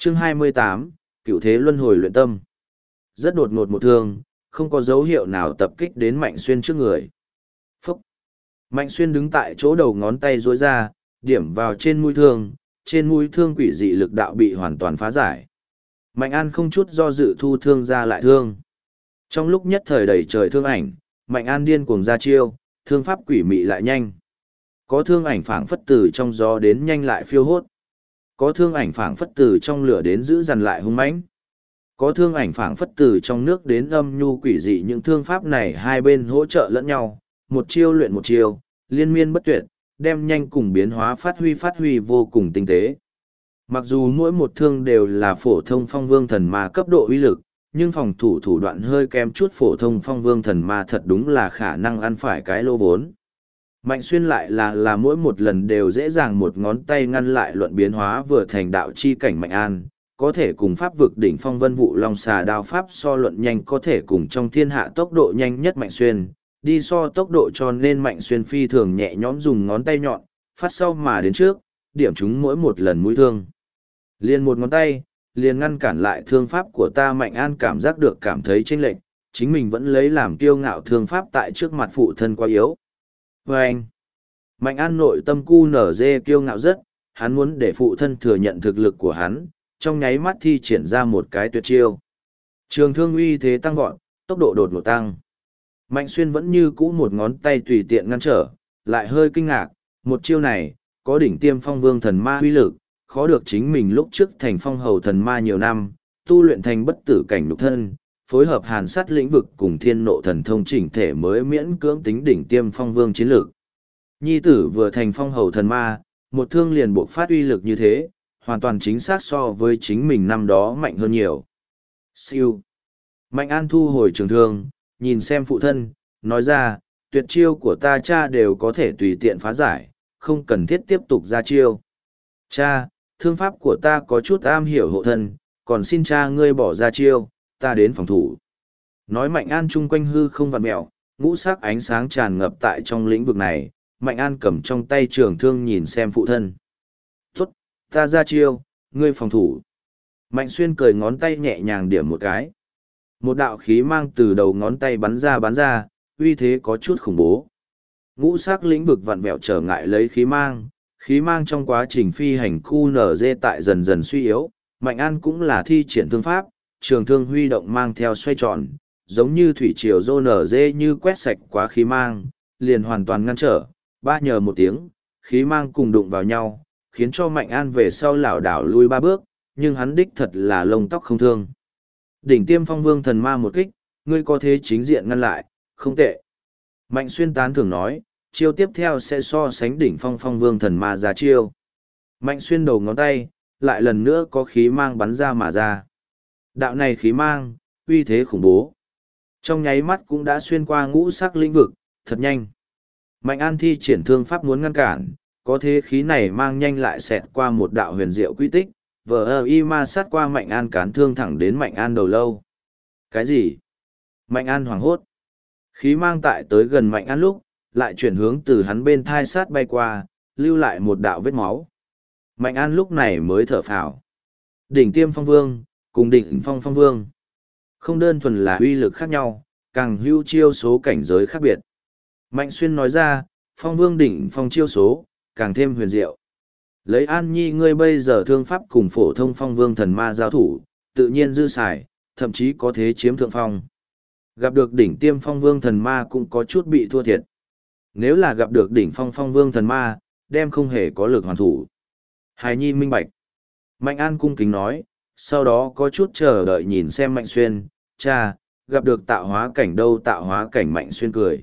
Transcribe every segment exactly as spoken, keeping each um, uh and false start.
Chương hai mươi tám, Cựu thế luân hồi luyện tâm. Rất đột ngột một thương, không có dấu hiệu nào tập kích đến Mạnh Xuyên trước người. Phúc! Mạnh Xuyên đứng tại chỗ đầu ngón tay duỗi ra, điểm vào trên mũi thương, trên mũi thương quỷ dị lực đạo bị hoàn toàn phá giải. Mạnh An không chút do dự thu thương ra lại thương. Trong lúc nhất thời đầy trời thương ảnh, Mạnh An điên cuồng ra chiêu, thương pháp quỷ mị lại nhanh. Có thương ảnh phảng phất từ trong gió đến nhanh lại phiêu hốt. Có thương ảnh phảng phất từ trong lửa đến giữ dằn lại hung mãnh. Có thương ảnh phảng phất từ trong nước đến âm nhu quỷ dị. Những thương pháp này hai bên hỗ trợ lẫn nhau, một chiêu luyện một chiêu, liên miên bất tuyệt, đem nhanh cùng biến hóa phát huy phát huy vô cùng tinh tế. Mặc dù mỗi một thương đều là phổ thông phong vương thần ma cấp độ uy lực, nhưng phòng thủ thủ đoạn hơi kém chút phổ thông phong vương thần ma thật đúng là khả năng ăn phải cái lô vốn. Mạnh Xuyên lại là là mỗi một lần đều dễ dàng một ngón tay ngăn lại luận biến hóa vừa thành đạo chi cảnh Mạnh An, có thể cùng pháp vực đỉnh phong vân vụ long xà đao pháp so luận nhanh, có thể cùng trong thiên hạ tốc độ nhanh nhất Mạnh Xuyên, đi so tốc độ cho nên Mạnh Xuyên phi thường nhẹ nhõm dùng ngón tay nhọn, phát sau mà đến trước, điểm chúng mỗi một lần mũi thương. Liền một ngón tay, liền ngăn cản lại thương pháp của ta. Mạnh An cảm giác được cảm thấy chênh lệch, chính mình vẫn lấy làm kiêu ngạo thương pháp tại trước mặt phụ thân quá yếu. Và anh, Mạnh An nội tâm cu nở dê kiêu ngạo rất, hắn muốn để phụ thân thừa nhận thực lực của hắn, trong nháy mắt thi triển ra một cái tuyệt chiêu. Trường thương uy thế tăng vọt, tốc độ đột ngột tăng. Mạnh Xuyên vẫn như cũ một ngón tay tùy tiện ngăn trở, lại hơi kinh ngạc, một chiêu này, có đỉnh tiêm phong vương thần ma uy lực, khó được chính mình lúc trước thành phong hầu thần ma nhiều năm, tu luyện thành bất tử cảnh nhục thân, phối hợp hàn sát lĩnh vực cùng thiên nộ thần thông chỉnh thể mới miễn cưỡng tính đỉnh tiêm phong vương chiến lược. Nhi tử vừa thành phong hầu thần ma, một thương liền buộc phát uy lực như thế, hoàn toàn chính xác so với chính mình năm đó mạnh hơn nhiều. Siêu. Mạnh An thu hồi trường thương, nhìn xem phụ thân, nói ra, tuyệt chiêu của ta cha đều có thể tùy tiện phá giải, không cần thiết tiếp tục ra chiêu. Cha, thương pháp của ta có chút am hiểu hộ thân, còn xin cha ngươi bỏ ra chiêu, ta đến phòng thủ. Nói Mạnh An chung quanh hư không vặn mẹo, ngũ sắc ánh sáng tràn ngập tại trong lĩnh vực này, Mạnh An cầm trong tay trường thương nhìn xem phụ thân. Tốt, ta ra chiêu, ngươi phòng thủ. Mạnh Xuyên cười ngón tay nhẹ nhàng điểm một cái. Một đạo khí mang từ đầu ngón tay bắn ra bắn ra, uy thế có chút khủng bố. Ngũ sắc lĩnh vực vặn vẹo trở ngại lấy khí mang, khí mang trong quá trình phi hành khu nở dê tại dần dần suy yếu. Mạnh An cũng là thi triển thương pháp, trường thương huy động mang theo xoay tròn, giống như thủy triều rô nở dê như quét sạch quá khí mang, liền hoàn toàn ngăn trở, ba nhờ một tiếng, khí mang cùng đụng vào nhau, khiến cho Mạnh An về sau lảo đảo lui ba bước, nhưng hắn đích thật là lông tóc không thương. Đỉnh tiêm phong vương thần ma một kích, ngươi có thế chính diện ngăn lại, không tệ. Mạnh Xuyên tán thưởng nói, chiêu tiếp theo sẽ so sánh đỉnh phong phong vương thần ma ra chiêu. Mạnh Xuyên đầu ngón tay, lại lần nữa có khí mang bắn ra mà ra. Đạo này khí mang, uy thế khủng bố. Trong nháy mắt cũng đã xuyên qua ngũ sắc lĩnh vực, thật nhanh. Mạnh An thi triển thương pháp muốn ngăn cản, có thế khí này mang nhanh lại xẹt qua một đạo huyền diệu quy tích, vờ ơ y ma sát qua Mạnh An cán thương thẳng đến Mạnh An đầu lâu. Cái gì? Mạnh An hoảng hốt. Khí mang tại tới gần Mạnh An lúc, lại chuyển hướng từ hắn bên thai sát bay qua, lưu lại một đạo vết máu. Mạnh An lúc này mới thở phào. Đỉnh tiêm phong vương, cùng đỉnh phong phong vương. Không đơn thuần là uy lực khác nhau, càng hưu chiêu số cảnh giới khác biệt. Mạnh Xuyên nói ra, phong vương đỉnh phong chiêu số, càng thêm huyền diệu. Lấy An Nhi ngươi bây giờ thương pháp cùng phổ thông phong vương thần ma giao thủ, tự nhiên dư xài, thậm chí có thế chiếm thượng phong. Gặp được đỉnh tiêm phong vương thần ma cũng có chút bị thua thiệt. Nếu là gặp được đỉnh phong phong vương thần ma, đem không hề có lực hoàn thủ. Hài Nhi minh bạch. Mạnh An cung kính nói, sau đó có chút chờ đợi nhìn xem Mạnh Xuyên, cha, gặp được tạo hóa cảnh đâu. Tạo hóa cảnh. Mạnh Xuyên cười.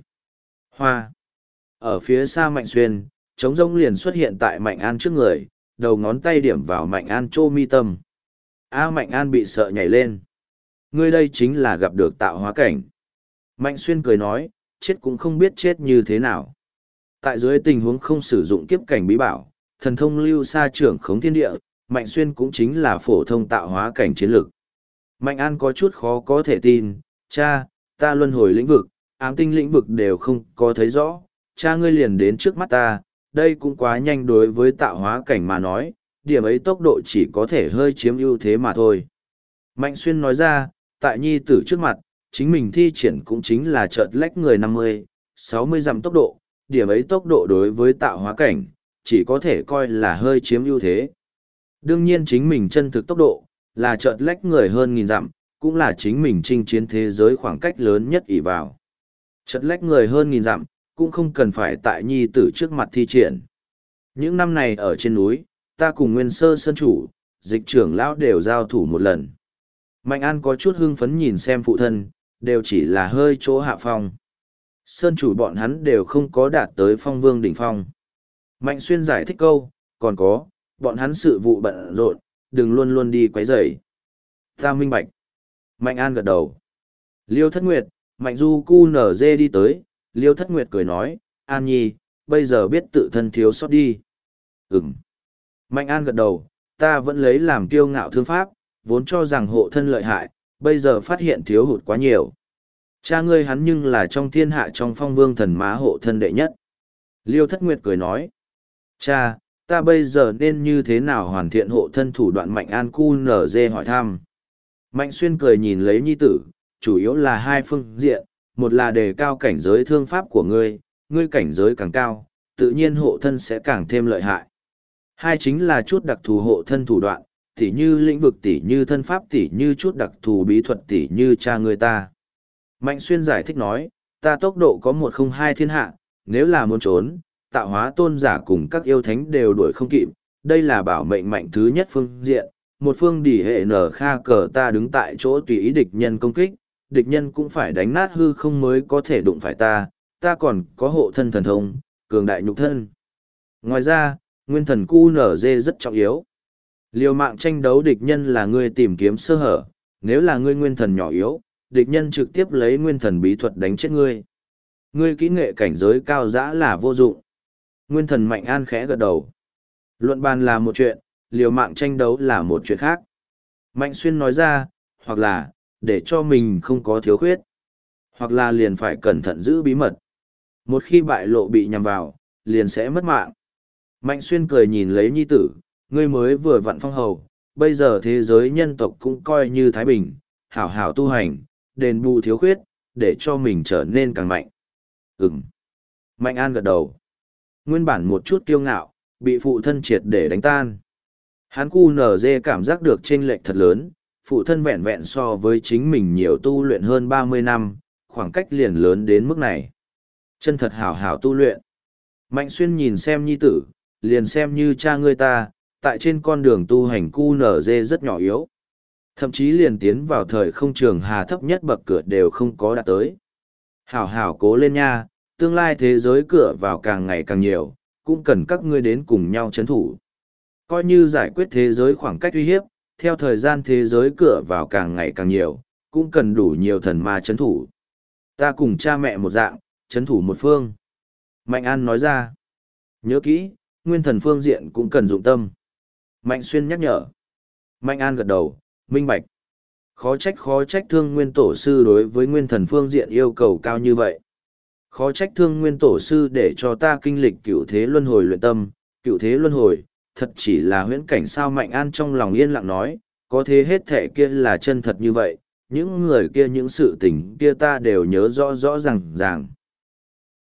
Hoa. Ở phía xa Mạnh Xuyên, trống rỗng liền xuất hiện tại Mạnh An trước người, đầu ngón tay điểm vào Mạnh An chô mi tâm. A Mạnh An bị sợ nhảy lên. Ngươi đây chính là gặp được tạo hóa cảnh. Mạnh Xuyên cười nói, chết cũng không biết chết như thế nào. Tại dưới tình huống không sử dụng kiếp cảnh bí bảo, thần thông lưu xa trưởng khống thiên địa, Mạnh Xuyên cũng chính là phổ thông tạo hóa cảnh chiến lược. Mạnh An có chút khó có thể tin, cha, ta luân hồi lĩnh vực, ám tinh lĩnh vực đều không có thấy rõ, cha ngươi liền đến trước mắt ta, đây cũng quá nhanh đối với tạo hóa cảnh mà nói, điểm ấy tốc độ chỉ có thể hơi chiếm ưu thế mà thôi. Mạnh Xuyên nói ra, tại nhi tử trước mặt, chính mình thi triển cũng chính là chợt lách người năm mươi, sáu mươi dặm tốc độ, điểm ấy tốc độ đối với tạo hóa cảnh, chỉ có thể coi là hơi chiếm ưu thế. Đương nhiên chính mình chân thực tốc độ, là chợt lách người hơn nghìn dặm, cũng là chính mình chinh chiến thế giới khoảng cách lớn nhất ỷ vào. Chợt lách người hơn nghìn dặm, cũng không cần phải tại nhi tử trước mặt thi triển. Những năm này ở trên núi, ta cùng Nguyên Sơ Sơn Chủ, Dịch trưởng lão đều giao thủ một lần. Mạnh An có chút hưng phấn nhìn xem phụ thân, đều chỉ là hơi chỗ hạ phong. Sơn Chủ bọn hắn đều không có đạt tới phong vương đỉnh phong. Mạnh Xuyên giải thích câu, còn có, bọn hắn sự vụ bận rộn, đừng luôn luôn đi quấy rầy. Ta minh bạch. Mạnh An gật đầu. Liêu Thất Nguyệt, Mạnh Du cu nở dê đi tới, Liêu Thất Nguyệt cười nói, An Nhi, bây giờ biết tự thân thiếu sót đi. Ừm. Mạnh An gật đầu, ta vẫn lấy làm kiêu ngạo thương pháp, vốn cho rằng hộ thân lợi hại, bây giờ phát hiện thiếu hụt quá nhiều. Cha ngươi hắn nhưng là trong thiên hạ trong phong vương thần má hộ thân đệ nhất. Liêu Thất Nguyệt cười nói, cha, ta bây giờ nên như thế nào hoàn thiện hộ thân thủ đoạn? Mạnh An cu nở dê hỏi thăm. Mạnh Xuyên cười nhìn lấy nhi tử, chủ yếu là hai phương diện, một là đề cao cảnh giới thương pháp của ngươi, ngươi cảnh giới càng cao, tự nhiên hộ thân sẽ càng thêm lợi hại. Hai chính là chút đặc thù hộ thân thủ đoạn, tỉ như lĩnh vực, tỉ như thân pháp, tỉ như chút đặc thù bí thuật, tỉ như cha ngươi ta. Mạnh Xuyên giải thích nói, ta tốc độ có một không hai thiên hạ, nếu là muốn trốn, tạo hóa tôn giả cùng các yêu thánh đều đuổi không kịp, đây là bảo mệnh mạnh thứ nhất phương diện. Một phương đỉ hệ nở kha cờ ta đứng tại chỗ tùy ý địch nhân công kích, địch nhân cũng phải đánh nát hư không mới có thể đụng phải ta, ta còn có hộ thân thần thông, cường đại nhục thân. Ngoài ra, nguyên thần cu nở dê rất trọng yếu. Liều mạng tranh đấu địch nhân là ngươi tìm kiếm sơ hở, nếu là ngươi nguyên thần nhỏ yếu, địch nhân trực tiếp lấy nguyên thần bí thuật đánh chết ngươi. Ngươi kỹ nghệ cảnh giới cao dã là vô dụng. Nguyên thần Mạnh An khẽ gật đầu. Luận bàn là một chuyện, liều mạng tranh đấu là một chuyện khác. Mạnh Xuyên nói ra, hoặc là, để cho mình không có thiếu khuyết, hoặc là liền phải cẩn thận giữ bí mật. Một khi bại lộ bị nhằm vào, liền sẽ mất mạng. Mạnh Xuyên cười nhìn lấy nhi tử, ngươi mới vừa vặn phong hầu, bây giờ thế giới nhân tộc cũng coi như thái bình, hảo hảo tu hành, đền bù thiếu khuyết, để cho mình trở nên càng mạnh. Ừm. Mạnh An gật đầu. Nguyên bản một chút kiêu ngạo, bị phụ thân triệt để đánh tan. Hắn cu nở dê cảm giác được chênh lệch thật lớn, phụ thân vẹn vẹn so với chính mình nhiều tu luyện hơn ba mươi năm, khoảng cách liền lớn đến mức này. Chân thật hảo hảo tu luyện. Mạnh Xuyên nhìn xem nhi tử, liền xem như cha ngươi ta, tại trên con đường tu hành cu nở dê rất nhỏ yếu. Thậm chí liền tiến vào thời không trường hà thấp nhất bậc cửa đều không có đạt tới. Hảo hảo cố lên nha, tương lai thế giới cửa vào càng ngày càng nhiều, cũng cần các ngươi đến cùng nhau chấn thủ. Coi như giải quyết thế giới khoảng cách uy hiếp, theo thời gian thế giới cửa vào càng ngày càng nhiều, cũng cần đủ nhiều thần ma chấn thủ. Ta cùng cha mẹ một dạng, chấn thủ một phương. Mạnh An nói ra. Nhớ kỹ, nguyên thần phương diện cũng cần dụng tâm. Mạnh Xuyên nhắc nhở. Mạnh An gật đầu, minh bạch. Khó trách khó trách thương nguyên tổ sư đối với nguyên thần phương diện yêu cầu cao như vậy. Khó trách thương nguyên tổ sư để cho ta kinh lịch cựu thế luân hồi luyện tâm, cựu thế luân hồi, thật chỉ là huyễn cảnh sao. Mạnh An trong lòng yên lặng nói, có thế hết thể kia là chân thật như vậy, những người kia những sự tình kia ta đều nhớ rõ rõ ràng ràng.